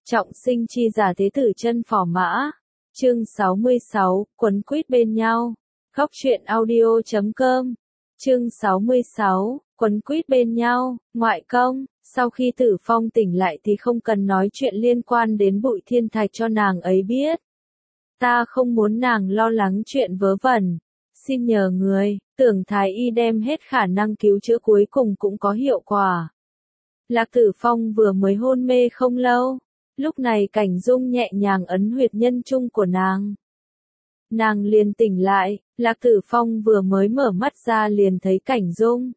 Trọng sinh chi giả thế tử chân phò mã. Chương 66, quấn quýt bên nhau. Góc truyện audio.com. Chương 66, quấn quýt bên nhau, ngoại công. Sau khi Tử Phong tỉnh lại thì không cần nói chuyện liên quan đến Bụi Thiên Thạch cho nàng ấy biết. Ta không muốn nàng lo lắng chuyện vớ vẩn. Xin nhờ người, Tưởng Thái Y đem hết khả năng cứu chữa cuối cùng cũng có hiệu quả. Lạc Tử Phong vừa mới hôn mê không lâu. Lúc này Cảnh Dung nhẹ nhàng ấn huyệt nhân trung của nàng. Nàng liền tỉnh lại, Lạc Tử Phong vừa mới mở mắt ra liền thấy Cảnh Dung.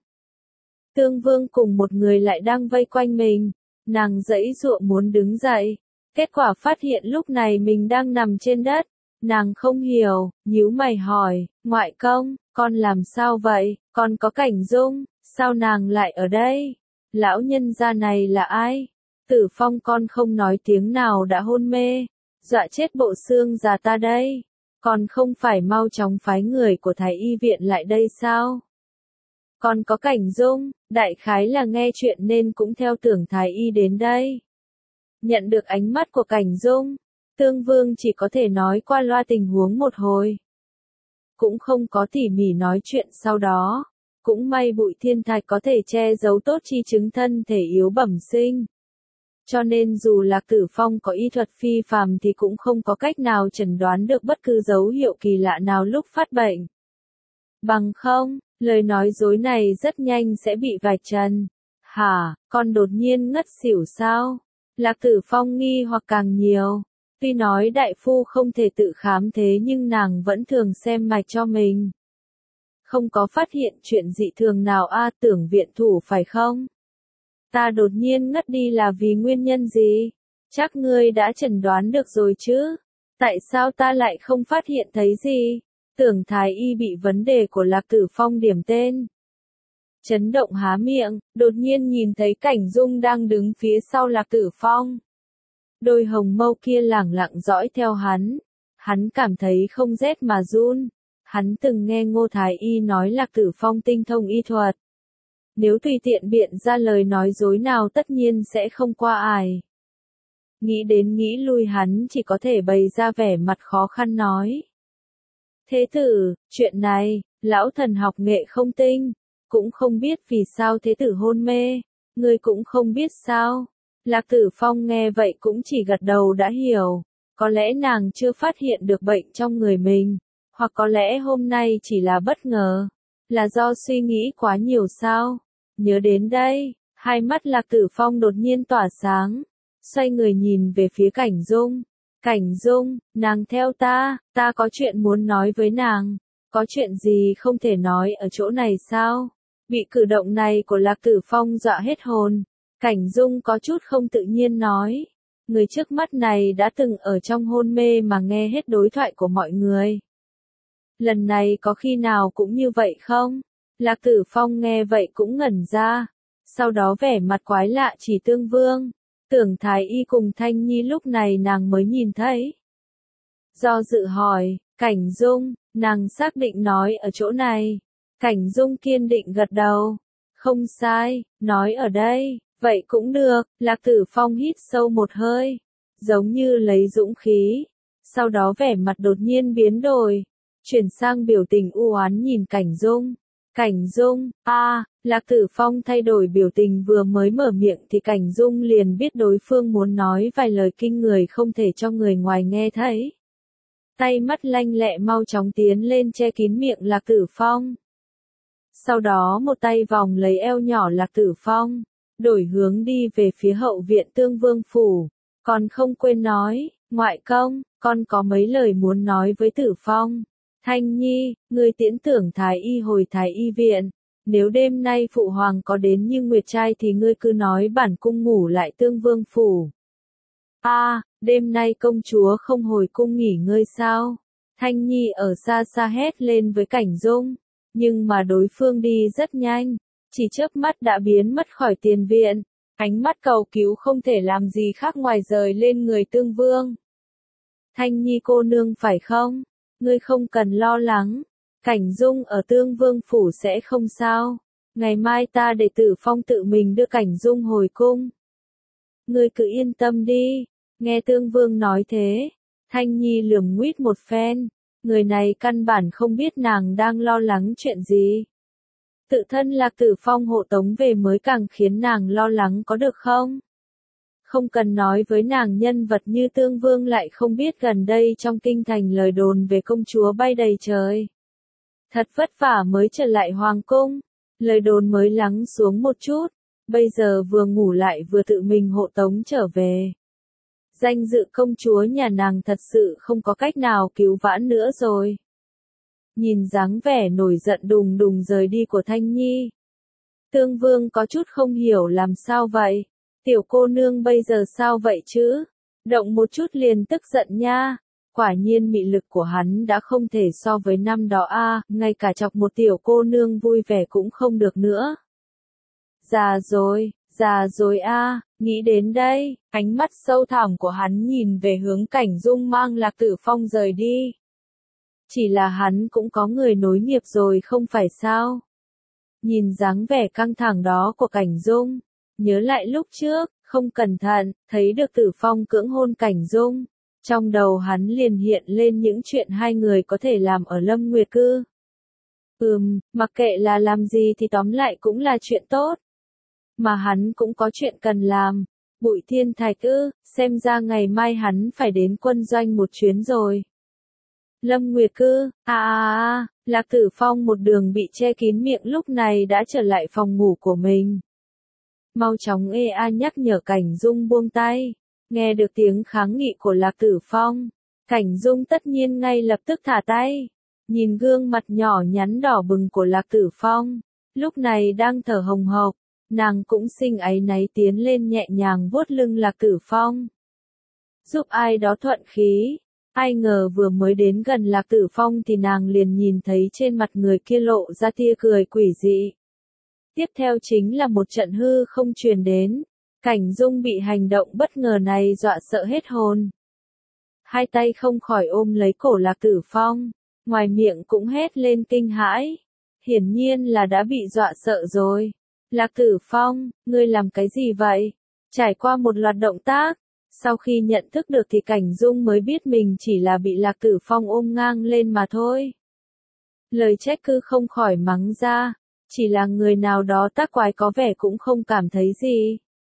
Tương Vương cùng một người lại đang vây quanh mình, nàng giãy giụa muốn đứng dậy. Kết quả phát hiện lúc này mình đang nằm trên đất, nàng không hiểu, nhíu mày hỏi, ngoại công, con làm sao vậy, con có Cảnh Dung, sao nàng lại ở đây? Lão nhân gia này là ai? Tử Phong con không nói tiếng nào đã hôn mê, dọa chết bộ xương già ta đây, còn không phải mau chóng phái người của Thái Y viện lại đây sao? Còn có Cảnh Dung, đại khái là nghe chuyện nên cũng theo Tưởng Thái Y đến đây. Nhận được ánh mắt của Cảnh Dung, Tương Vương chỉ có thể nói qua loa tình huống một hồi. Cũng không có tỉ mỉ nói chuyện sau đó, cũng may Bụi Thiên Thạch có thể che giấu tốt chi chứng thân thể yếu bẩm sinh. Cho nên dù Lạc Tử Phong có y thuật phi phàm thì cũng không có cách nào chẩn đoán được bất cứ dấu hiệu kỳ lạ nào lúc phát bệnh. Bằng không, lời nói dối này rất nhanh sẽ bị vạch trần. Hả, con đột nhiên ngất xỉu sao? Lạc Tử Phong nghi hoặc càng nhiều. Tuy nói đại phu không thể tự khám thế nhưng nàng vẫn thường xem mạch cho mình. Không có phát hiện chuyện dị thường nào Tưởng viện thủ phải không? Ta đột nhiên ngất đi là vì nguyên nhân gì? Chắc ngươi đã chẩn đoán được rồi chứ? Tại sao ta lại không phát hiện thấy gì? Tưởng Thái Y bị vấn đề của Lạc Tử Phong điểm tên. Chấn động há miệng, đột nhiên nhìn thấy Cảnh Dung đang đứng phía sau Lạc Tử Phong. Đôi hồng mâu kia lẳng lặng dõi theo hắn. Hắn cảm thấy không rét mà run. Hắn từng nghe Ngô Thái Y nói Lạc Tử Phong tinh thông y thuật. Nếu tùy tiện biện ra lời nói dối nào tất nhiên sẽ không qua ải. Nghĩ đến nghĩ lui hắn chỉ có thể bày ra vẻ mặt khó khăn nói. Thế tử, chuyện này, lão thần học nghệ không tinh, cũng không biết vì sao thế tử hôn mê, ngươi cũng không biết sao. Lạc Tử Phong nghe vậy cũng chỉ gật đầu đã hiểu, có lẽ nàng chưa phát hiện được bệnh trong người mình, hoặc có lẽ hôm nay chỉ là bất ngờ, là do suy nghĩ quá nhiều sao. Nhớ đến đây, hai mắt Lạc Tử Phong đột nhiên tỏa sáng, xoay người nhìn về phía Cảnh Dung. Cảnh Dung, nàng theo ta có chuyện muốn nói với nàng, có chuyện gì không thể nói ở chỗ này sao? Bị cử động này của Lạc Tử Phong dọa hết hồn, Cảnh Dung có chút không tự nhiên nói, người trước mắt này đã từng ở trong hôn mê mà nghe hết đối thoại của mọi người. Lần này có khi nào cũng như vậy không? Lạc Tử Phong nghe vậy cũng ngẩn ra, sau đó vẻ mặt quái lạ chỉ Tương Vương, Tưởng Thái Y cùng Thanh Nhi lúc này nàng mới nhìn thấy. Do dự hỏi, Cảnh Dung, nàng xác định nói ở chỗ này. Cảnh Dung kiên định gật đầu. Không sai, nói ở đây, vậy cũng được. Lạc Tử Phong hít sâu một hơi, giống như lấy dũng khí. Sau đó vẻ mặt đột nhiên biến đổi, chuyển sang biểu tình u oán nhìn Cảnh Dung. Cảnh Dung, Lạc Tử Phong thay đổi biểu tình vừa mới mở miệng thì Cảnh Dung liền biết đối phương muốn nói vài lời kinh người không thể cho người ngoài nghe thấy. Tay mắt lanh lẹ mau chóng tiến lên che kín miệng Lạc Tử Phong. Sau đó một tay vòng lấy eo nhỏ Lạc Tử Phong, đổi hướng đi về phía hậu viện Tương Vương phủ. Còn không quên nói, ngoại công, con có mấy lời muốn nói với Tử Phong. Thanh Nhi, ngươi tiễn Tưởng Thái Y hồi Thái Y viện, nếu đêm nay phụ hoàng có đến như Nguyệt trai thì ngươi cứ nói bản cung ngủ lại Tương Vương phủ. Đêm nay công chúa không hồi cung nghỉ ngơi sao? Thanh Nhi ở xa xa hét lên với Cảnh Dung, nhưng mà đối phương đi rất nhanh, chỉ chớp mắt đã biến mất khỏi tiền viện, ánh mắt cầu cứu không thể làm gì khác ngoài rời lên người Tương Vương. Thanh Nhi cô nương phải không? Ngươi không cần lo lắng, Cảnh Dung ở Tương Vương phủ sẽ không sao. Ngày mai ta để Tử Phong tự mình đưa Cảnh Dung hồi cung. Ngươi cứ yên tâm đi, Nghe Tương Vương nói thế, Thanh Nhi lườm nguýt một phen, người này căn bản không biết nàng đang lo lắng chuyện gì. Tự thân Lạc Tử Phong hộ tống về mới càng khiến nàng lo lắng có được không? Không cần nói với nàng nhân vật như Tương Vương lại không biết gần đây trong kinh thành lời đồn về công chúa bay đầy trời. Thật vất vả mới trở lại hoàng cung, lời đồn mới lắng xuống một chút, bây giờ vừa ngủ lại vừa tự mình hộ tống trở về. Danh dự công chúa nhà nàng thật sự không có cách nào cứu vãn nữa rồi. Nhìn dáng vẻ nổi giận đùng đùng rời đi của Thanh Nhi, Tương Vương có chút không hiểu làm sao vậy. Tiểu cô nương bây giờ sao vậy chứ? Động một chút liền tức giận nha. Quả nhiên mị lực của hắn đã không thể so với năm đó a, ngay cả chọc một tiểu cô nương vui vẻ cũng không được nữa. Già rồi a, nghĩ đến đây, ánh mắt sâu thẳm của hắn nhìn về hướng Cảnh Dung mang Lạc Tử Phong rời đi. Chỉ là hắn cũng có người nối nghiệp rồi không phải sao? Nhìn dáng vẻ căng thẳng đó của Cảnh Dung, nhớ lại lúc trước, không cẩn thận, thấy được Tử Phong cưỡng hôn Cảnh Dung. Trong đầu hắn liền hiện lên những chuyện hai người có thể làm ở Lâm Nguyệt Cư. Mặc kệ là làm gì thì tóm lại cũng là chuyện tốt. Mà hắn cũng có chuyện cần làm. Bụi Thiên Thạch xem ra ngày mai hắn phải đến quân doanh một chuyến rồi. Lâm Nguyệt Cư, Lạc Tử Phong một đường bị che kín miệng lúc này đã trở lại phòng ngủ của mình. Mau chóng nhắc nhở Cảnh Dung buông tay. Nghe được tiếng kháng nghị của Lạc Tử Phong, Cảnh Dung tất nhiên ngay lập tức thả tay. Nhìn gương mặt nhỏ nhắn đỏ bừng của Lạc Tử Phong, lúc này đang thở hồng hộc, nàng cũng sinh áy náy tiến lên nhẹ nhàng vuốt lưng Lạc Tử Phong. Giúp ai đó thuận khí, ai ngờ vừa mới đến gần Lạc Tử Phong thì nàng liền nhìn thấy trên mặt người kia lộ ra tia cười quỷ dị. Tiếp theo chính là một trận hư không truyền đến. Cảnh Dung bị hành động bất ngờ này dọa sợ hết hồn. Hai tay không khỏi ôm lấy cổ Lạc Tử Phong, ngoài miệng cũng hét lên kinh hãi. Hiển nhiên là đã bị dọa sợ rồi. Lạc Tử Phong, ngươi làm cái gì vậy? Trải qua một loạt động tác, sau khi nhận thức được thì Cảnh Dung mới biết mình chỉ là bị Lạc Tử Phong ôm ngang lên mà thôi. Lời trách cứ không khỏi mắng ra, chỉ là người nào đó tác quái có vẻ cũng không cảm thấy gì.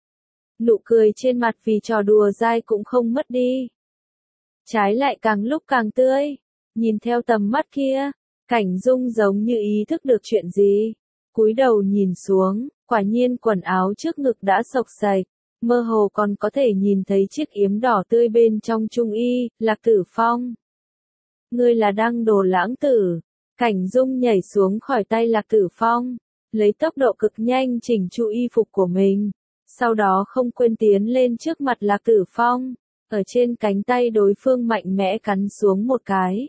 Nụ cười trên mặt vì trò đùa dai cũng không mất đi. Trái lại càng lúc càng tươi. Nhìn theo tầm mắt kia, Cảnh Dung giống như ý thức được chuyện gì. Cúi đầu nhìn xuống, quả nhiên quần áo trước ngực đã xộc xạch. Mơ hồ còn có thể nhìn thấy chiếc yếm đỏ tươi bên trong trung y. Lạc Tử Phong, ngươi là Đăng Đồ lãng tử. Cảnh Dung nhảy xuống khỏi tay Lạc Tử Phong, lấy tốc độ cực nhanh chỉnh chu y phục của mình. Sau đó không quên tiến lên trước mặt Lạc Tử Phong, ở trên cánh tay đối phương mạnh mẽ cắn xuống một cái.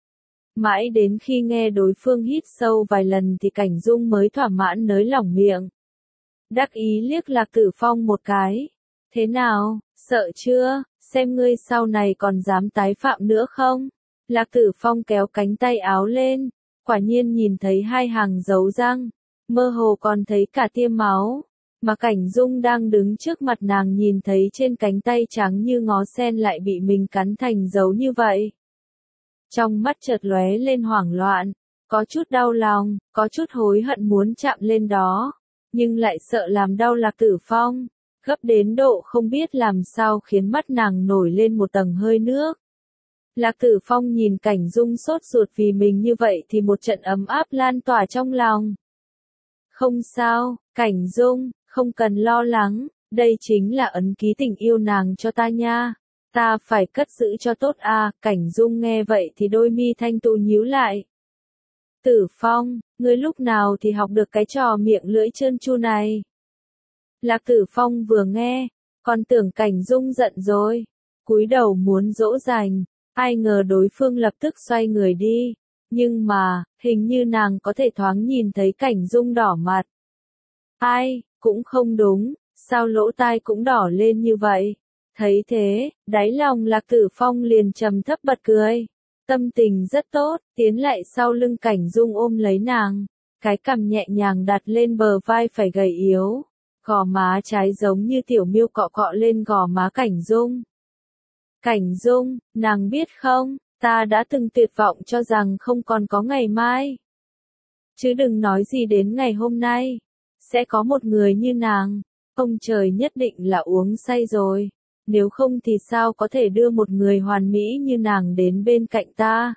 Mãi đến khi nghe đối phương hít sâu vài lần thì Cảnh Dung mới thỏa mãn nới lỏng miệng. Đắc ý liếc Lạc Tử Phong một cái. Thế nào, sợ chưa, xem ngươi sau này còn dám tái phạm nữa không? Lạc Tử Phong kéo cánh tay áo lên, quả nhiên nhìn thấy hai hàng dấu răng, mơ hồ còn thấy cả tia máu. Mà Cảnh Dung đang đứng trước mặt nàng nhìn thấy trên cánh tay trắng như ngó sen lại bị mình cắn thành dấu như vậy. Trong mắt chợt lóe lên hoảng loạn, có chút đau lòng, có chút hối hận muốn chạm lên đó, nhưng lại sợ làm đau Lạc Tử Phong, gấp đến độ không biết làm sao khiến mắt nàng nổi lên một tầng hơi nước. Lạc Tử Phong nhìn Cảnh Dung sốt ruột vì mình như vậy thì một trận ấm áp lan tỏa trong lòng. Không sao, Cảnh Dung, không cần lo lắng, đây chính là ấn ký tình yêu nàng cho ta nha. Ta phải cất giữ cho tốt Cảnh Dung nghe vậy thì đôi mi thanh tú nhíu lại. Tử Phong, ngươi lúc nào thì học được cái trò miệng lưỡi trơn tru này? Lạc Tử Phong vừa nghe, còn tưởng Cảnh Dung giận rồi, cúi đầu muốn dỗ dành, ai ngờ đối phương lập tức xoay người đi, nhưng mà, hình như nàng có thể thoáng nhìn thấy Cảnh Dung đỏ mặt. Ai, cũng không đúng, sao lỗ tai cũng đỏ lên như vậy? Thấy thế, đáy lòng Lạc Tử Phong liền trầm thấp bật cười. Tâm tình rất tốt, tiến lại sau lưng Cảnh Dung ôm lấy nàng, cái cằm nhẹ nhàng đặt lên bờ vai phải gầy yếu, gò má trái giống như tiểu miêu cọ cọ lên gò má Cảnh Dung. Cảnh Dung, nàng biết không, ta đã từng tuyệt vọng cho rằng không còn có ngày mai. Chứ đừng nói gì đến ngày hôm nay. Sẽ có một người như nàng. Ông trời nhất định là uống say rồi. Nếu không thì sao có thể đưa một người hoàn mỹ như nàng đến bên cạnh ta.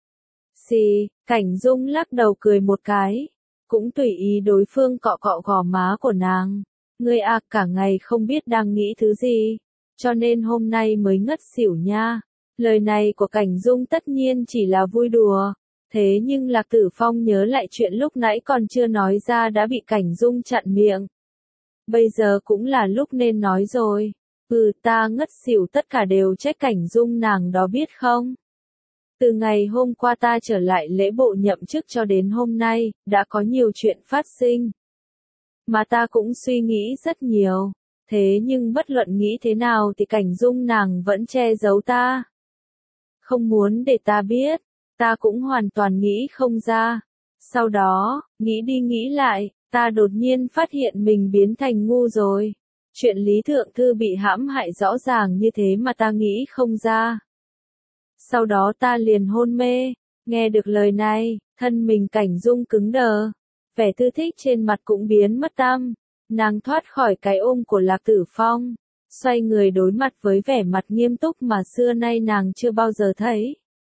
Xì, Cảnh Dung lắc đầu cười một cái. Cũng tùy ý đối phương cọ cọ gò má của nàng. Ngươi à, cả ngày không biết đang nghĩ thứ gì. Cho nên hôm nay mới ngất xỉu nha. Lời này của Cảnh Dung tất nhiên chỉ là vui đùa. Thế nhưng Lạc Tử Phong nhớ lại chuyện lúc nãy còn chưa nói ra đã bị Cảnh Dung chặn miệng. Bây giờ cũng là lúc nên nói rồi. Ta ngất xỉu tất cả đều trách Cảnh Dung nàng đó biết không? Từ ngày hôm qua ta trở lại lễ bộ nhậm chức cho đến hôm nay, đã có nhiều chuyện phát sinh. Mà ta cũng suy nghĩ rất nhiều. Thế nhưng bất luận nghĩ thế nào thì Cảnh Dung nàng vẫn che giấu ta. Không muốn để ta biết, ta cũng hoàn toàn nghĩ không ra. Sau đó, nghĩ đi nghĩ lại, ta đột nhiên phát hiện mình biến thành ngu rồi. Chuyện Lý Thượng Thư bị hãm hại rõ ràng như thế mà ta nghĩ không ra. Sau đó ta liền hôn mê, nghe được lời này, thân mình Cảnh Dung cứng đờ. Vẻ thư thích trên mặt cũng biến mất tăm. Nàng thoát khỏi cái ôm của Lạc Tử Phong, xoay người đối mặt với vẻ mặt nghiêm túc mà xưa nay nàng chưa bao giờ thấy.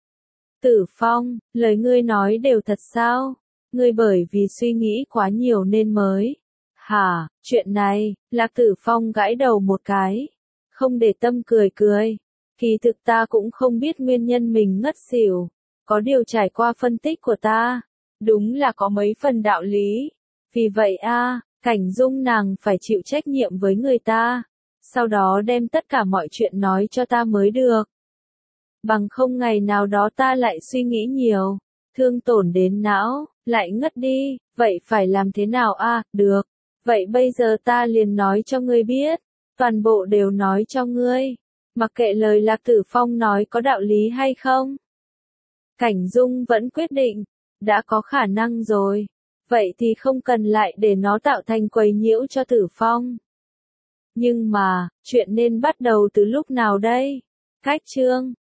Tử Phong, lời ngươi nói đều thật sao? Ngươi bởi vì suy nghĩ quá nhiều nên mới. Hả, chuyện này, Lạc Tử Phong gãi đầu một cái. Không để tâm cười cười. Kỳ thực ta cũng không biết nguyên nhân mình ngất xỉu. Có điều trải qua phân tích của ta. Đúng là có mấy phần đạo lý. Vì vậy Cảnh Dung nàng phải chịu trách nhiệm với người ta. Sau đó đem tất cả mọi chuyện nói cho ta mới được. Bằng không ngày nào đó ta lại suy nghĩ nhiều. Thương tổn đến não, lại ngất đi. Vậy phải làm thế nào được. Vậy bây giờ ta liền nói cho ngươi biết. Toàn bộ đều nói cho ngươi. Mặc kệ lời Lạc Tử Phong nói có đạo lý hay không. Cảnh Dung vẫn quyết định. Đã có khả năng rồi. Vậy thì không cần lại để nó tạo thành quấy nhiễu cho Tử Phong. Nhưng mà, chuyện nên bắt đầu từ lúc nào đây? Cách chương